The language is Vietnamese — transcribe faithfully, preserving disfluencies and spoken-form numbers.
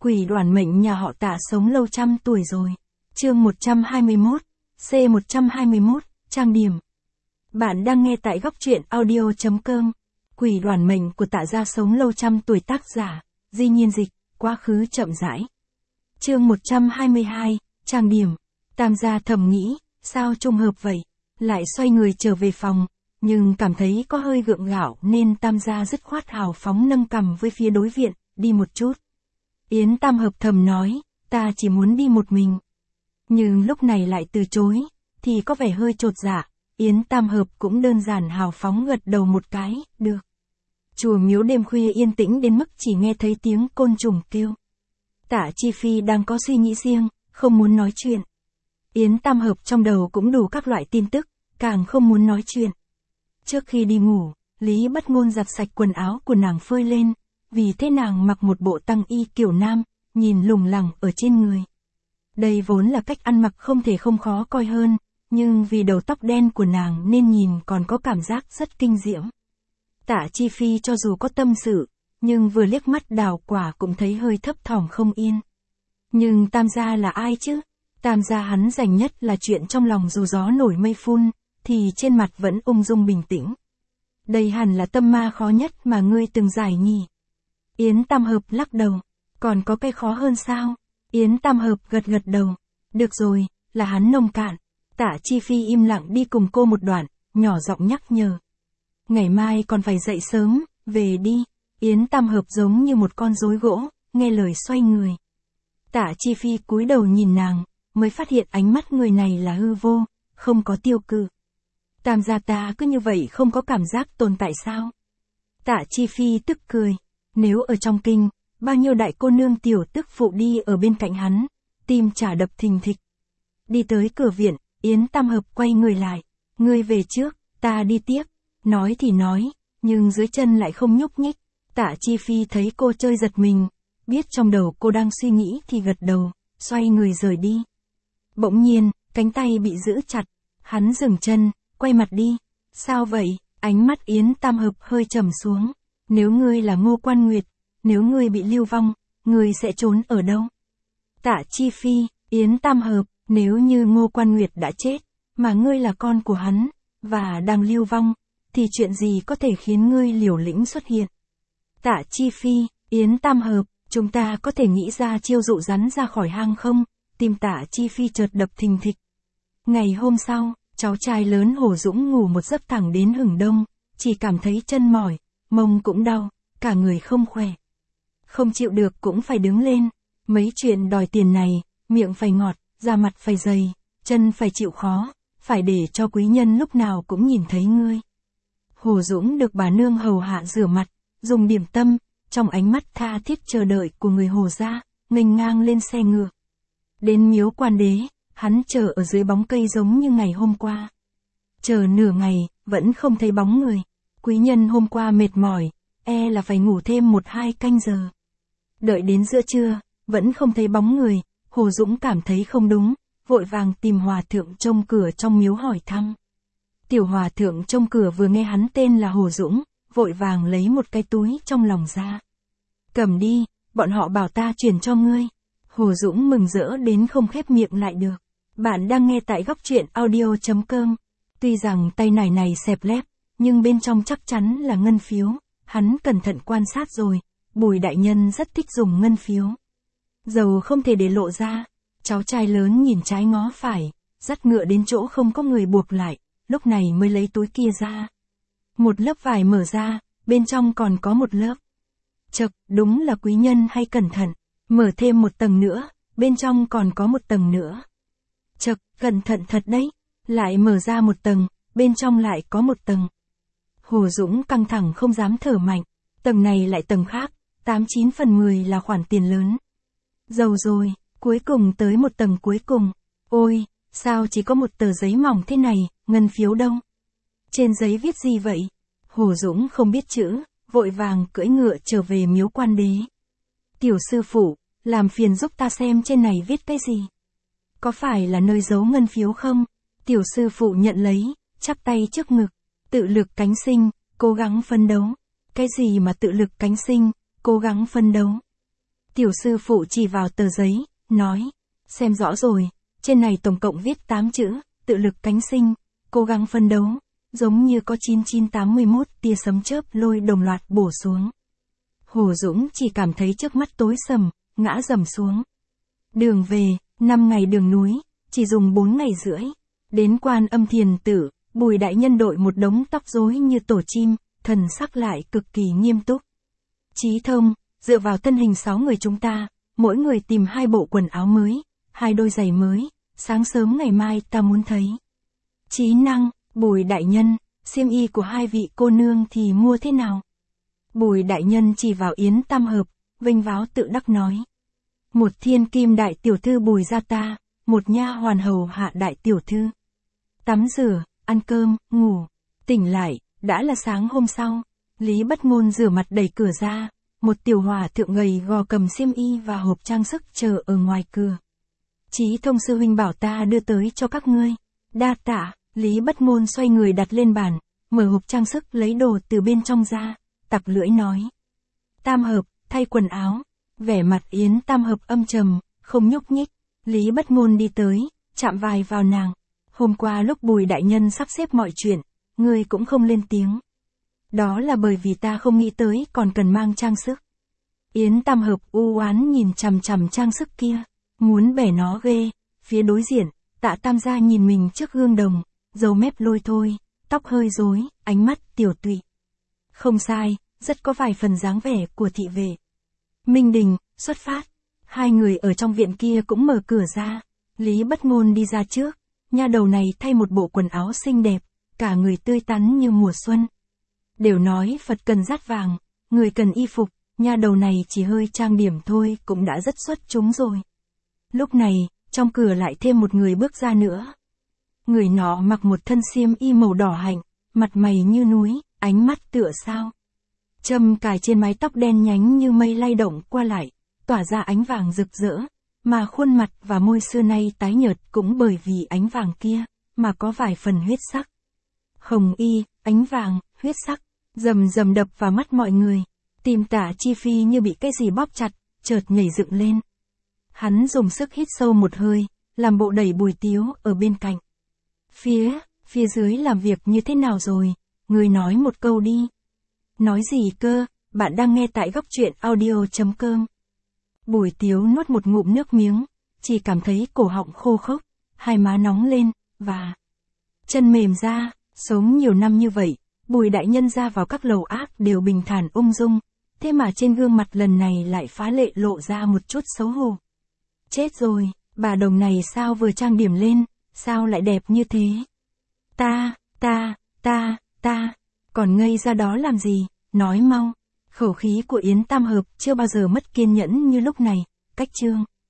Quỷ đoản mệnh nhà họ Tạ sống lâu trăm tuổi rồi. Chương một trăm hai mươi mốt, C một trăm hai mươi mốt, trang điểm. Bạn đang nghe tại góc truyện audio chấm com. Quỷ đoản mệnh của Tạ gia sống lâu trăm tuổi, tác giả Di Nhiên Dịch, quá khứ chậm rãi. Chương một trăm hai mươi hai, trang điểm. Tam gia thầm nghĩ, sao trùng hợp vậy, lại xoay người trở về phòng, nhưng cảm thấy có hơi gượng gạo nên Tam gia dứt khoát hào phóng nâng cằm với phía đối viện, đi một chút. Yến Tam Hợp thầm nói, ta chỉ muốn đi một mình. Nhưng lúc này lại từ chối, thì có vẻ hơi chột dạ. Yến Tam Hợp cũng đơn giản hào phóng gật đầu một cái, được. Chùa miếu đêm khuya yên tĩnh đến mức chỉ nghe thấy tiếng côn trùng kêu. Tạ Chi Phi đang có suy nghĩ riêng, không muốn nói chuyện. Yến Tam Hợp trong đầu cũng đủ các loại tin tức, càng không muốn nói chuyện. Trước khi đi ngủ, Lý Bất Ngôn giặt sạch quần áo của nàng phơi lên, vì thế nàng mặc một bộ tăng y kiểu nam, nhìn lủng lẳng ở trên người. Đây vốn là cách ăn mặc không thể không khó coi hơn, nhưng vì đầu tóc đen của nàng nên nhìn còn có cảm giác rất kinh diễm. Tạ Chi Phi cho dù có tâm sự, nhưng vừa liếc mắt đào quả cũng thấy hơi thấp thỏm không yên. Nhưng Tam gia là ai chứ? Tam gia hắn dành nhất là chuyện trong lòng dù gió nổi mây phun, thì trên mặt vẫn ung dung bình tĩnh. Đây hẳn là tâm ma khó nhất mà ngươi từng giải nhỉ? Yến Tam Hợp lắc đầu, còn có cái khó hơn sao? Yến Tam Hợp gật gật đầu, được rồi, là hắn nông cạn. Tạ Chi Phi im lặng đi cùng cô một đoạn, nhỏ giọng nhắc nhở. Ngày mai còn phải dậy sớm, về đi. Yến Tam Hợp giống như một con rối gỗ, nghe lời xoay người. Tạ Chi Phi cúi đầu nhìn nàng, mới phát hiện ánh mắt người này là hư vô, không có tiêu cự. Tam gia ta cứ như vậy không có cảm giác tồn tại sao? Tạ Chi Phi tức cười, nếu ở trong kinh, bao nhiêu đại cô nương tiểu tức phụ đi ở bên cạnh hắn, tim chả đập thình thịch. Đi tới cửa viện, Yến Tam Hợp quay người lại, ngươi về trước, ta đi tiếp. Nói thì nói, nhưng dưới chân lại không nhúc nhích. Tạ Chi Phi thấy cô chơi giật mình, biết trong đầu cô đang suy nghĩ thì gật đầu, xoay người rời đi. Bỗng nhiên, cánh tay bị giữ chặt, hắn dừng chân, quay mặt đi. Sao vậy? Ánh mắt Yến Tam Hợp hơi trầm xuống. Nếu ngươi là Ngô Quan Nguyệt, nếu ngươi bị lưu vong, ngươi sẽ trốn ở đâu? Tạ Chi Phi, Yến Tam Hợp, nếu như Ngô Quan Nguyệt đã chết, mà ngươi là con của hắn, và đang lưu vong, thì chuyện gì có thể khiến ngươi liều lĩnh xuất hiện? Tạ Chi Phi, Yến Tam Hợp, chúng ta có thể nghĩ ra chiêu dụ rắn ra khỏi hang không? Tim Tạ Chi Phi chợt đập thình thịch. Ngày hôm sau, cháu trai lớn Hồ Dũng ngủ một giấc thẳng đến hửng đông, chỉ cảm thấy chân mỏi, mông cũng đau, cả người không khỏe. Không chịu được cũng phải đứng lên, mấy chuyện đòi tiền này, miệng phải ngọt, da mặt phải dày, chân phải chịu khó, phải để cho quý nhân lúc nào cũng nhìn thấy ngươi. Hồ Dũng được bà nương hầu hạ rửa mặt, dùng điểm tâm, trong ánh mắt tha thiết chờ đợi của người Hồ gia, nghênh ngang lên xe ngựa. Đến miếu Quan Đế, hắn chờ ở dưới bóng cây giống như ngày hôm qua. Chờ nửa ngày, vẫn không thấy bóng người. Quý nhân hôm qua mệt mỏi, e là phải ngủ thêm một hai canh giờ. Đợi đến giữa trưa, vẫn không thấy bóng người, Hồ Dũng cảm thấy không đúng, vội vàng tìm hòa thượng trông cửa trong miếu hỏi thăm. Tiểu hòa thượng trông cửa vừa nghe hắn tên là Hồ Dũng, vội vàng lấy một cái túi trong lòng ra. Cầm đi, bọn họ bảo ta chuyển cho ngươi. Hồ Dũng mừng rỡ đến không khép miệng lại được. Bạn đang nghe tại góc truyện audio chấm com. Tuy rằng tay nải này xẹp lép, nhưng bên trong chắc chắn là ngân phiếu. Hắn cẩn thận quan sát rồi, Bùi đại nhân rất thích dùng ngân phiếu. Dầu không thể để lộ ra. Cháu trai lớn nhìn trái ngó phải, dắt ngựa đến chỗ không có người buộc lại, lúc này mới lấy túi kia ra. Một lớp vải mở ra, bên trong còn có một lớp. Chậc, đúng là quý nhân hay cẩn thận. Mở thêm một tầng nữa, bên trong còn có một tầng nữa. Chậc, cẩn thận thật đấy. Lại mở ra một tầng, bên trong lại có một tầng. Hồ Dũng căng thẳng không dám thở mạnh. Tầng này lại tầng khác, tám chín phần mười là khoản tiền lớn. Giàu rồi, cuối cùng tới một tầng cuối cùng. Ôi, sao chỉ có một tờ giấy mỏng thế này, ngân phiếu đâu? Trên giấy viết gì vậy? Hồ Dũng không biết chữ, vội vàng cưỡi ngựa trở về miếu Quan Đế. Tiểu sư phụ, làm phiền giúp ta xem trên này viết cái gì? Có phải là nơi giấu ngân phiếu không? Tiểu sư phụ nhận lấy, chắp tay trước ngực. Tự lực cánh sinh, cố gắng phấn đấu. Cái gì mà tự lực cánh sinh, cố gắng phấn đấu? Tiểu sư phụ chỉ vào tờ giấy, nói, xem rõ rồi, trên này tổng cộng viết tám chữ, tự lực cánh sinh, cố gắng phấn đấu, giống như có chín chín tám mươi mốt tia sấm chớp lôi đồng loạt bổ xuống. Hồ Dũng chỉ cảm thấy trước mắt tối sầm, ngã rầm xuống. Đường về, năm ngày đường núi, chỉ dùng bốn ngày rưỡi. Đến Quan Âm Thiền Tử, Bùi đại nhân đội một đống tóc rối như tổ chim, thần sắc lại cực kỳ nghiêm túc. Chí Thông, dựa vào thân hình sáu người chúng ta, mỗi người tìm hai bộ quần áo mới, hai đôi giày mới, sáng sớm ngày mai ta muốn thấy. Chí Năng, Bùi đại nhân, xiêm y của hai vị cô nương thì mua thế nào? Bùi đại nhân chỉ vào Yến Tam Hợp, vênh váo tự đắc nói. Một thiên kim đại tiểu thư Bùi gia ta, một nha hoàn hầu hạ đại tiểu thư. Tắm rửa, ăn cơm, ngủ, tỉnh lại, đã là sáng hôm sau. Lý Bất Ngôn rửa mặt đẩy cửa ra, một tiểu hòa thượng gầy gò cầm xiêm y và hộp trang sức chờ ở ngoài cửa. Chí Thông sư huynh bảo ta đưa tới cho các ngươi. Đa tạ, Lý Bất Ngôn xoay người đặt lên bàn, mở hộp trang sức lấy đồ từ bên trong ra, tặc lưỡi nói. Tam Hợp, thay quần áo. Vẻ mặt Yến Tam Hợp âm trầm, không nhúc nhích. Lý Bất Ngôn đi tới, chạm vai vào nàng. Hôm qua lúc Bùi đại nhân sắp xếp mọi chuyện, ngươi cũng không lên tiếng. Đó là bởi vì ta không nghĩ tới còn cần mang trang sức. Yến Tam Hợp u oán nhìn chằm chằm trang sức kia, muốn bẻ nó ghê. Phía đối diện, Tạ Tam gia nhìn mình trước gương đồng, râu mép lôi thôi, tóc hơi rối, ánh mắt tiểu tụy. Không sai, rất có vài phần dáng vẻ của thị vệ. Minh Đình, xuất phát. Hai người ở trong viện kia cũng mở cửa ra. Lý Bất Ngôn đi ra trước. Nha đầu này thay một bộ quần áo xinh đẹp, cả người tươi tắn như mùa xuân. Đều nói Phật cần dát vàng, người cần y phục, nha đầu này chỉ hơi trang điểm thôi cũng đã rất xuất chúng rồi. Lúc này, trong cửa lại thêm một người bước ra nữa. Người nọ mặc một thân xiêm y màu đỏ hạnh, mặt mày như núi, ánh mắt tựa sao. Châm cài trên mái tóc đen nhánh như mây lay động qua lại, tỏa ra ánh vàng rực rỡ, mà khuôn mặt và môi xưa nay tái nhợt cũng bởi vì ánh vàng kia, mà có vài phần huyết sắc. Hồng y, ánh vàng, huyết sắc, rầm rầm đập vào mắt mọi người. Tim Tả Chi Phi như bị cái gì bóp chặt, chợt nhảy dựng lên. Hắn dùng sức hít sâu một hơi, làm bộ đẩy Bùi Tiếu ở bên cạnh. Phía, phía dưới làm việc như thế nào rồi, người nói một câu đi. Nói gì cơ, bạn đang nghe tại góc truyện audio chấm com. Bùi Tiếu nuốt một ngụm nước miếng, chỉ cảm thấy cổ họng khô khốc, hai má nóng lên, và chân mềm ra. Sống nhiều năm như vậy, Bùi đại nhân ra vào các lầu ác đều bình thản ung dung, thế mà trên gương mặt lần này lại phá lệ lộ ra một chút xấu hổ. Chết rồi, bà đồng này sao vừa trang điểm lên, sao lại đẹp như thế? Ta, ta, ta, ta, còn ngây ra đó làm gì, nói mau. Khẩu khí của Yến Tam Hợp chưa bao giờ mất kiên nhẫn như lúc này, cách chương.